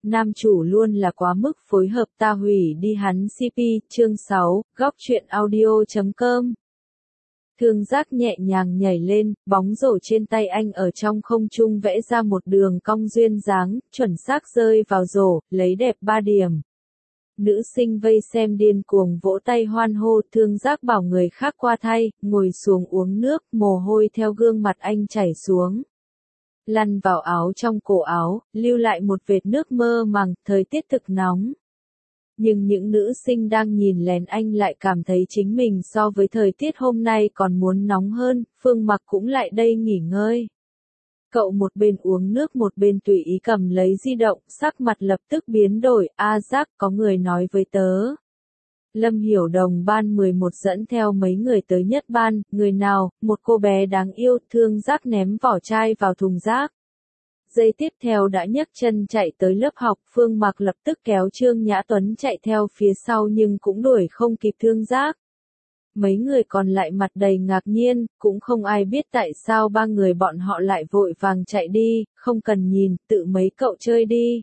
nam chủ luôn là quá mức phối hợp ta hủy đi hắn CP, chương 6, góc truyện audio.com. Thương Giác nhẹ nhàng nhảy lên, bóng rổ trên tay anh ở trong không trung vẽ ra một đường cong duyên dáng, chuẩn xác rơi vào rổ, lấy đẹp 3 điểm. Nữ sinh vây xem điên cuồng vỗ tay hoan hô, Thương Giác bảo người khác qua thay, ngồi xuống uống nước, mồ hôi theo gương mặt anh chảy xuống. Lăn vào áo trong cổ áo, lưu lại một vệt nước mơ màng, thời tiết thực nóng. Nhưng những nữ sinh đang nhìn lén anh lại cảm thấy chính mình so với thời tiết hôm nay còn muốn nóng hơn, Phương Mặc cũng lại đây nghỉ ngơi. Cậu một bên uống nước một bên tùy ý cầm lấy di động, sắc mặt lập tức biến đổi, Giác, có người nói với tớ. Lâm Hiểu Đồng ban 11 dẫn theo mấy người tới nhất ban, người nào, một cô bé đáng yêu, Thương Giác ném vỏ chai vào thùng rác. Giây tiếp theo đã nhấc chân chạy tới lớp học, Phương Mặc lập tức kéo Trương Nhã Tuấn chạy theo phía sau nhưng cũng đuổi không kịp Thương Giác. Mấy người còn lại mặt đầy ngạc nhiên, cũng không ai biết tại sao ba người bọn họ lại vội vàng chạy đi, không cần nhìn, tự mấy cậu chơi đi.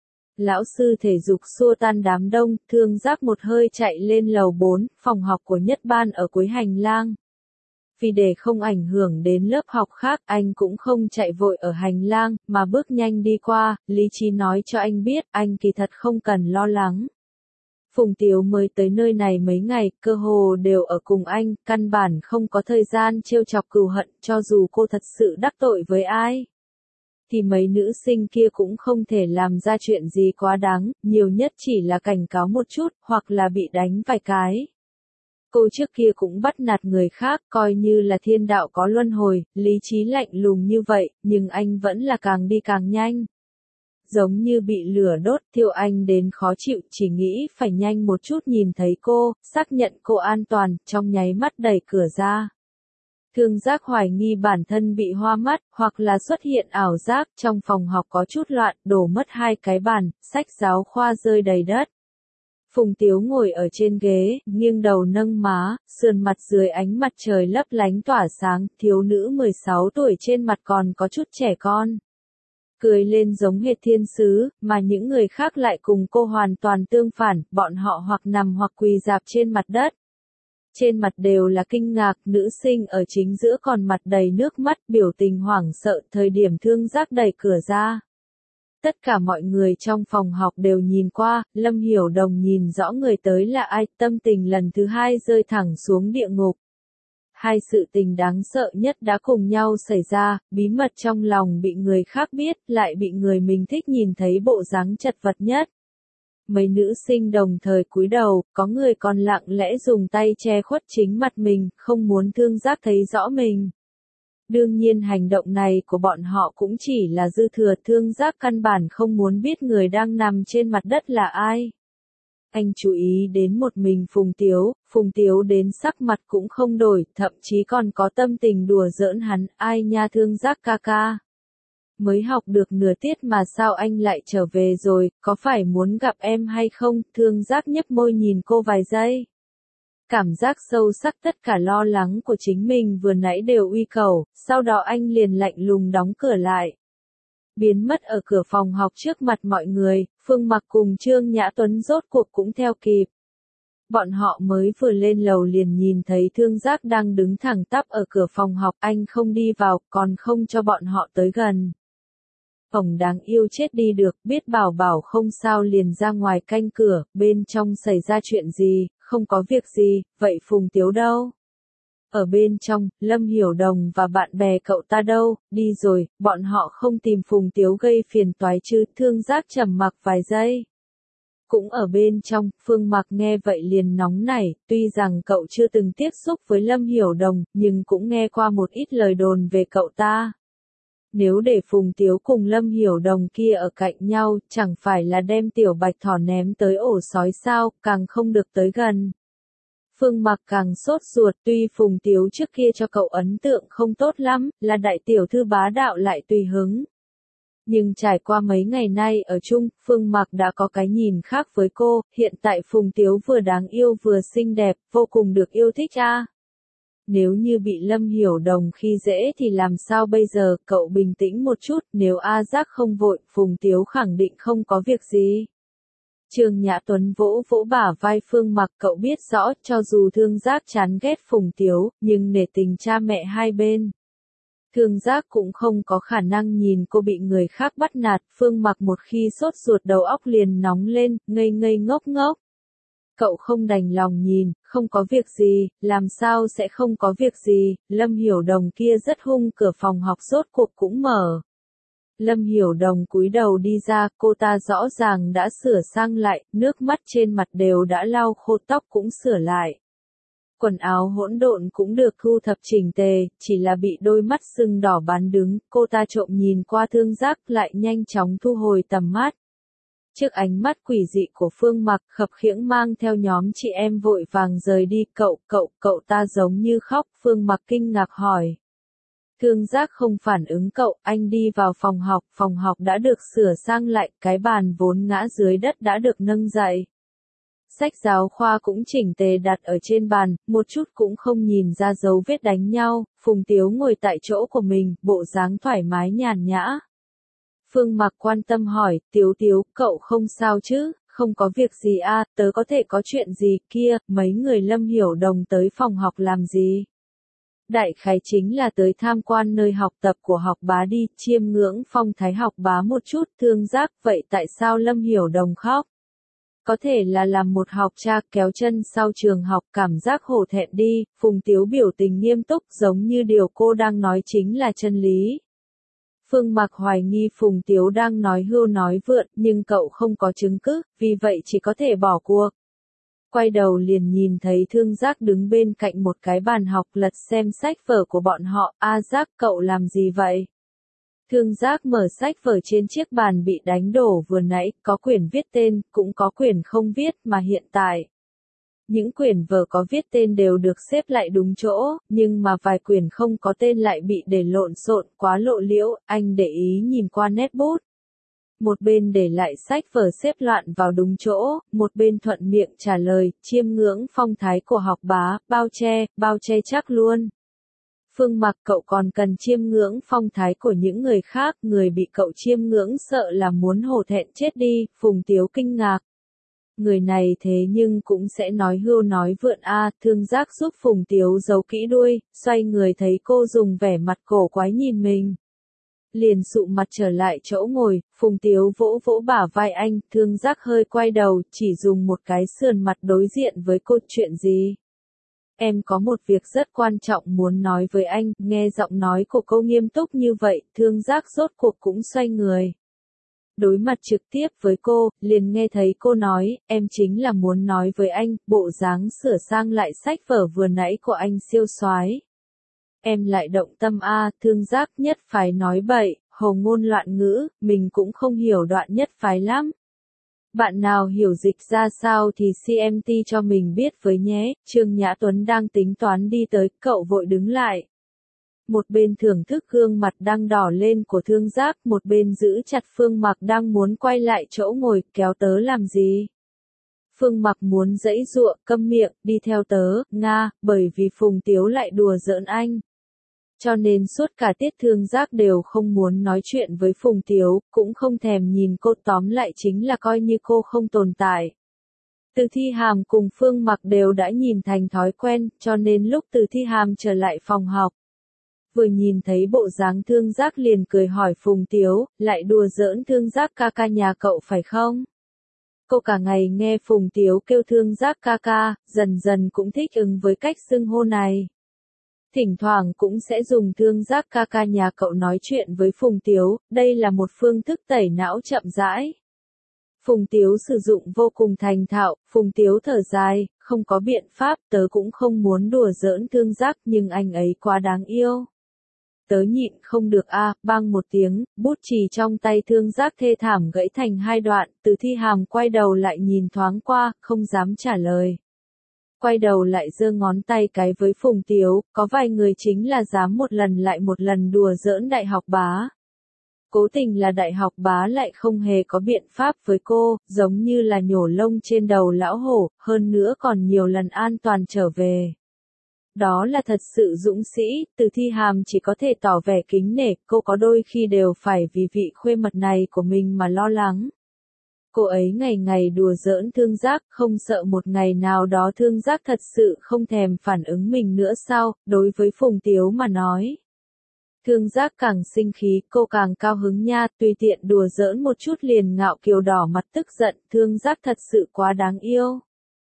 Lão sư thể dục xua tan đám đông, Thương Giác một hơi chạy lên lầu 4, phòng học của nhất ban ở cuối hành lang. Vì để không ảnh hưởng đến lớp học khác, anh cũng không chạy vội ở hành lang, mà bước nhanh đi qua, lý trí nói cho anh biết, anh kỳ thật không cần lo lắng. Phùng Tiếu mới tới nơi này mấy ngày, cơ hồ đều ở cùng anh, căn bản không có thời gian trêu chọc cừu hận, cho dù cô thật sự đắc tội với ai. Thì mấy nữ sinh kia cũng không thể làm ra chuyện gì quá đáng, nhiều nhất chỉ là cảnh cáo một chút, hoặc là bị đánh vài cái. Cô trước kia cũng bắt nạt người khác, coi như là thiên đạo có luân hồi, lý trí lạnh lùng như vậy, nhưng anh vẫn là càng đi càng nhanh. Giống như bị lửa đốt, thiêu anh đến khó chịu, chỉ nghĩ phải nhanh một chút nhìn thấy cô, xác nhận cô an toàn, trong nháy mắt đẩy cửa ra. Thương Giác hoài nghi bản thân bị hoa mắt, hoặc là xuất hiện ảo giác, trong phòng học có chút loạn, đổ mất 2 cái bàn, sách giáo khoa rơi đầy đất. Phùng Tiếu ngồi ở trên ghế, nghiêng đầu nâng má, sườn mặt dưới ánh mặt trời lấp lánh tỏa sáng, thiếu nữ 16 tuổi trên mặt còn có chút trẻ con. Cười lên giống hệt thiên sứ, mà những người khác lại cùng cô hoàn toàn tương phản, bọn họ hoặc nằm hoặc quỳ rạp trên mặt đất. Trên mặt đều là kinh ngạc, nữ sinh ở chính giữa còn mặt đầy nước mắt, biểu tình hoảng sợ, thời điểm Thương Giác đẩy cửa ra. Tất cả mọi người trong phòng học đều nhìn qua, Lâm Hiểu Đồng nhìn rõ người tới là ai, tâm tình lần thứ 2 rơi thẳng xuống địa ngục. Hai sự tình đáng sợ nhất đã cùng nhau xảy ra, bí mật trong lòng bị người khác biết, lại bị người mình thích nhìn thấy bộ dáng chật vật nhất. Mấy nữ sinh đồng thời cúi đầu, có người còn lặng lẽ dùng tay che khuất chính mặt mình, không muốn Thương Giác thấy rõ mình. Đương nhiên hành động này của bọn họ cũng chỉ là dư thừa, Thương Giác căn bản không muốn biết người đang nằm trên mặt đất là ai. Anh chú ý đến một mình Phùng Tiếu đến sắc mặt cũng không đổi, thậm chí còn có tâm tình đùa giỡn hắn, ai nha Thương Giác ca ca. Mới học được nửa tiết mà sao anh lại trở về rồi, có phải muốn gặp em hay không, Thương Giác nhếch môi nhìn cô vài giây. Cảm giác sâu sắc tất cả lo lắng của chính mình vừa nãy đều uy cầu, sau đó anh liền lạnh lùng đóng cửa lại. Biến mất ở cửa phòng học trước mặt mọi người, Phương Mặc cùng Trương Nhã Tuấn rốt cuộc cũng theo kịp. Bọn họ mới vừa lên lầu liền nhìn thấy Thương Giác đang đứng thẳng tắp ở cửa phòng học, anh không đi vào, còn không cho bọn họ tới gần. Phòng đáng yêu chết đi được, biết bảo không sao liền ra ngoài canh cửa, bên trong xảy ra chuyện gì, không có việc gì, vậy Phùng Tiếu đâu? Ở bên trong, Lâm Hiểu Đồng và bạn bè cậu ta đâu, đi rồi, bọn họ không tìm Phùng Tiếu gây phiền toái chứ, Thương Giác trầm mặc vài giây. Cũng ở bên trong, Phương Mặc nghe vậy liền nóng nảy, tuy rằng cậu chưa từng tiếp xúc với Lâm Hiểu Đồng, nhưng cũng nghe qua một ít lời đồn về cậu ta. Nếu để Phùng Tiếu cùng Lâm Hiểu Đồng kia ở cạnh nhau, chẳng phải là đem tiểu bạch thỏ ném tới ổ sói sao, càng không được tới gần. Phương Mặc càng sốt ruột, tuy Phùng Tiếu trước kia cho cậu ấn tượng không tốt lắm, là đại tiểu thư bá đạo lại tùy hứng. Nhưng trải qua mấy ngày nay ở chung, Phương Mặc đã có cái nhìn khác với cô, hiện tại Phùng Tiếu vừa đáng yêu vừa xinh đẹp, vô cùng được yêu thích a. nếu như bị Lâm Hiểu Đồng khi dễ thì làm sao bây giờ, cậu bình tĩnh một chút, nếu A Giác không vội, Phùng Tiếu khẳng định không có việc gì. Trương Nhã Tuấn vỗ vỗ bả vai Phương Mặc, cậu biết rõ, cho dù Thương Giác chán ghét Phùng Tiếu, nhưng nể tình cha mẹ hai bên. Thương Giác cũng không có khả năng nhìn cô bị người khác bắt nạt, Phương Mặc một khi sốt ruột đầu óc liền nóng lên, ngây ngây ngốc ngốc. Cậu không đành lòng nhìn, không có việc gì, làm sao sẽ không có việc gì, Lâm Hiểu Đồng kia rất hung, cửa phòng học rốt cuộc cũng mở. Lâm Hiểu Đồng cúi đầu đi ra, cô ta rõ ràng đã sửa sang lại, nước mắt trên mặt đều đã lau khô, tóc cũng sửa lại. Quần áo hỗn độn cũng được thu thập chỉnh tề, chỉ là bị đôi mắt sưng đỏ bán đứng, cô ta trộm nhìn qua Thương Giác lại nhanh chóng thu hồi tầm mắt. Trước ánh mắt quỷ dị của Phương Mặc, khập khiễng mang theo nhóm chị em vội vàng rời đi, cậu ta giống như khóc, Phương Mặc kinh ngạc hỏi. Thương Giác không phản ứng cậu, anh đi vào phòng học đã được sửa sang lại, cái bàn vốn ngã dưới đất đã được nâng dậy. Sách giáo khoa cũng chỉnh tề đặt ở trên bàn, một chút cũng không nhìn ra dấu vết đánh nhau, Phùng Tiếu ngồi tại chỗ của mình, bộ dáng thoải mái nhàn nhã. Phương Mặc quan tâm hỏi, Tiếu, cậu không sao chứ, không có việc gì à, tớ có thể có chuyện gì, kia, mấy người Lâm Hiểu Đồng tới phòng học làm gì? Đại khái chính là tới tham quan nơi học tập của học bá đi, chiêm ngưỡng phong thái học bá một chút. Thương Giác, vậy tại sao Lâm Hiểu Đồng khóc? Có thể là làm một học trò kéo chân sau trường học, cảm giác hổ thẹn đi, Phùng Tiếu biểu tình nghiêm túc, giống như điều cô đang nói chính là chân lý. Phương Mặc hoài nghi Phùng Tiếu đang nói hưu nói vượn, nhưng cậu không có chứng cứ, vì vậy chỉ có thể bỏ cuộc. Quay đầu liền nhìn thấy Thương Giác đứng bên cạnh một cái bàn học lật xem sách vở của bọn họ, A Giác, cậu làm gì vậy? Thương Giác mở sách vở trên chiếc bàn bị đánh đổ vừa nãy, có quyển viết tên, cũng có quyển không viết, mà hiện tại. Những quyển vở có viết tên đều được xếp lại đúng chỗ, nhưng mà vài quyển không có tên lại bị để lộn xộn, quá lộ liễu, anh để ý nhìn qua nét bút. Một bên để lại sách vở xếp loạn vào đúng chỗ, một bên thuận miệng trả lời, chiêm ngưỡng phong thái của học bá, bao che chắc luôn. Phương Mặc, cậu còn cần chiêm ngưỡng phong thái của những người khác, người bị cậu chiêm ngưỡng sợ là muốn hổ thẹn chết đi, Phùng Tiếu kinh ngạc. Người này thế nhưng cũng sẽ nói hưu nói vượn a. Thương Giác giúp Phùng Tiếu giấu kỹ đuôi, xoay người thấy cô dùng vẻ mặt cổ quái nhìn mình. Liền sụ mặt trở lại chỗ ngồi, Phùng Tiếu vỗ vỗ bả vai anh, Thương Giác hơi quay đầu, chỉ dùng một cái sườn mặt đối diện với cô, chuyện gì? Em có một việc rất quan trọng muốn nói với anh, nghe giọng nói của cô nghiêm túc như vậy, Thương Giác rốt cuộc cũng xoay người. Đối mặt trực tiếp với cô, liền nghe thấy cô nói, em chính là muốn nói với anh, bộ dáng sửa sang lại sách vở vừa nãy của anh siêu soái. Em lại động tâm a. Thương Giác nhất phái nói bậy, hồ ngôn loạn ngữ, mình cũng không hiểu đoạn nhất phái lắm. Bạn nào hiểu dịch ra sao thì CMT cho mình biết với nhé. Trương Nhã Tuấn đang tính toán đi tới, cậu vội đứng lại. Một bên thưởng thức gương mặt đang đỏ lên của Thương Giác, một bên giữ chặt Phương Mặc đang muốn quay lại chỗ ngồi, kéo tớ làm gì? Phương Mặc muốn giãy giụa, câm miệng, đi theo tớ, Nga, bởi vì Phùng Tiếu lại đùa giỡn anh. Cho nên suốt cả tiết Thương Giác đều không muốn nói chuyện với Phùng Tiếu, cũng không thèm nhìn cô, tóm lại chính là coi như cô không tồn tại. Từ Thi Hàm cùng Phương Mặc đều đã nhìn thành thói quen, cho nên lúc Từ Thi Hàm trở lại phòng học. Vừa nhìn thấy bộ dáng Thương Giác liền cười hỏi Phùng Tiếu, lại đùa giỡn Thương Giác ca ca nhà cậu phải không? Cô cả ngày nghe Phùng Tiếu kêu Thương Giác ca ca, dần dần cũng thích ứng với cách xưng hô này. Thỉnh thoảng cũng sẽ dùng Thương Giác ca ca nhà cậu nói chuyện với Phùng Tiếu, đây là một phương thức tẩy não chậm rãi. Phùng Tiếu sử dụng vô cùng thành thạo, Phùng Tiếu thở dài, không có biện pháp, tớ cũng không muốn đùa giỡn Thương Giác nhưng anh ấy quá đáng yêu. Tớ nhịn không được a. Bang một tiếng, bút chì trong tay Thương Giác thê thảm gãy thành hai đoạn, Từ Thi Hàm quay đầu lại nhìn thoáng qua, không dám trả lời. Quay đầu lại giơ ngón tay cái với Phùng Tiếu, có vài người chính là dám một lần lại một lần đùa giỡn đại học bá. Cố tình là đại học bá lại không hề có biện pháp với cô, giống như là nhổ lông trên đầu lão hổ, hơn nữa còn nhiều lần an toàn trở về. Đó là thật sự dũng sĩ, Từ Thi Hàm chỉ có thể tỏ vẻ kính nể, cô có đôi khi đều phải vì vị khuê mật này của mình mà lo lắng. Cô ấy ngày ngày đùa giỡn Thương Giác, không sợ một ngày nào đó Thương Giác thật sự không thèm phản ứng mình nữa sao, đối với Phùng Tiếu mà nói. Thương Giác càng sinh khí, cô càng cao hứng nha, tùy tiện đùa giỡn một chút liền ngạo kiều đỏ mặt tức giận, Thương Giác thật sự quá đáng yêu.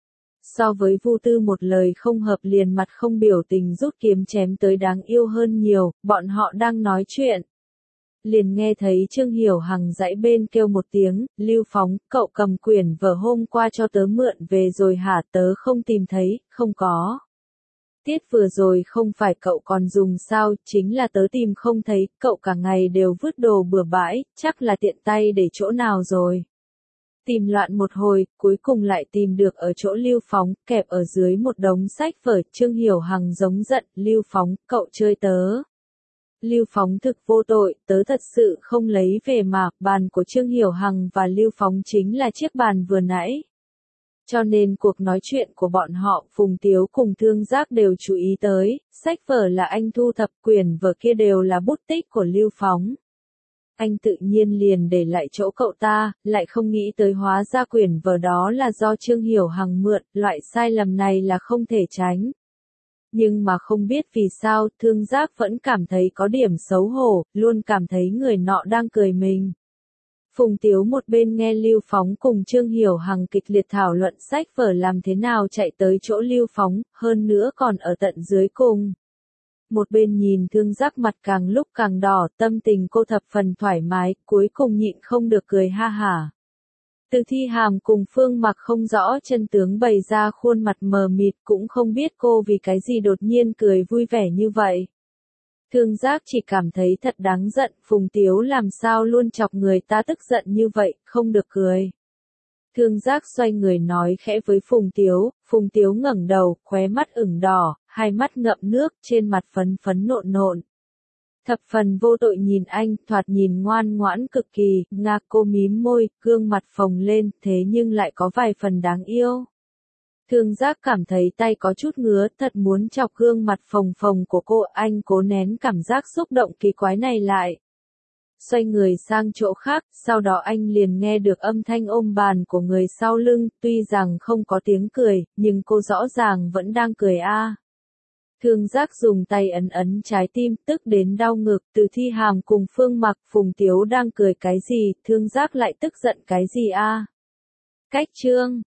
So với Vu Tư một lời không hợp liền mặt không biểu tình rút kiếm chém tới đáng yêu hơn nhiều, bọn họ đang nói chuyện. Liền nghe thấy Trương Hiểu Hằng dãy bên kêu một tiếng, Lưu Phóng, cậu cầm quyển vở hôm qua cho tớ mượn về rồi hả, tớ không tìm thấy, không có. Tiết vừa rồi không phải cậu còn dùng sao, chính là tớ tìm không thấy, cậu cả ngày đều vứt đồ bừa bãi, chắc là tiện tay để chỗ nào rồi. Tìm loạn một hồi, cuối cùng lại tìm được ở chỗ Lưu Phóng, kẹp ở dưới một đống sách vở, Trương Hiểu Hằng giống giận, Lưu Phóng, cậu chơi tớ. Lưu Phóng thực vô tội, tớ thật sự không lấy về mà, bàn của Trương Hiểu Hằng và Lưu Phóng chính là chiếc bàn vừa nãy. Cho nên cuộc nói chuyện của bọn họ, Phùng Tiếu cùng Thương Giác đều chú ý tới, sách vở là anh thu thập, quyển vở kia đều là bút tích của Lưu Phóng. Anh tự nhiên liền để lại chỗ cậu ta, lại không nghĩ tới hóa ra quyển vở đó là do Trương Hiểu Hằng mượn, loại sai lầm này là không thể tránh. Nhưng mà không biết vì sao, Thương Giác vẫn cảm thấy có điểm xấu hổ, luôn cảm thấy người nọ đang cười mình. Phùng Tiếu một bên nghe Lưu Phóng cùng Trương Hiểu Hằng kịch liệt thảo luận sách vở làm thế nào chạy tới chỗ Lưu Phóng, hơn nữa còn ở tận dưới cùng. Một bên nhìn Thương Giác mặt càng lúc càng đỏ, tâm tình cô thập phần thoải mái, cuối cùng nhịn không được cười ha hả. Từ Thi Hàm cùng Phương Mặc không rõ chân tướng bày ra khuôn mặt mờ mịt cũng không biết cô vì cái gì đột nhiên cười vui vẻ như vậy. Thương Giác chỉ cảm thấy thật đáng giận, Phùng Tiếu làm sao luôn chọc người ta tức giận như vậy, không được cười. Thương Giác xoay người nói khẽ với Phùng Tiếu ngẩng đầu, khóe mắt ửng đỏ, hai mắt ngậm nước, trên mặt phấn phấn nộn nộn. Thập phần vô tội nhìn anh, thoạt nhìn ngoan ngoãn cực kỳ, ngạc cô mím môi, gương mặt phồng lên, thế nhưng lại có vài phần đáng yêu. Thương Giác cảm thấy tay có chút ngứa, thật muốn chọc gương mặt phồng phồng của cô, anh cố nén cảm giác xúc động kỳ quái này lại. Xoay người sang chỗ khác, sau đó anh liền nghe được âm thanh ôm bàn của người sau lưng, tuy rằng không có tiếng cười, nhưng cô rõ ràng vẫn đang cười a. Thương Giác dùng tay ấn ấn trái tim, tức đến đau ngực, Từ Thi Hàm cùng Phương Mặc, Phùng Tiếu đang cười cái gì, Thương Giác lại tức giận cái gì a? Cách chương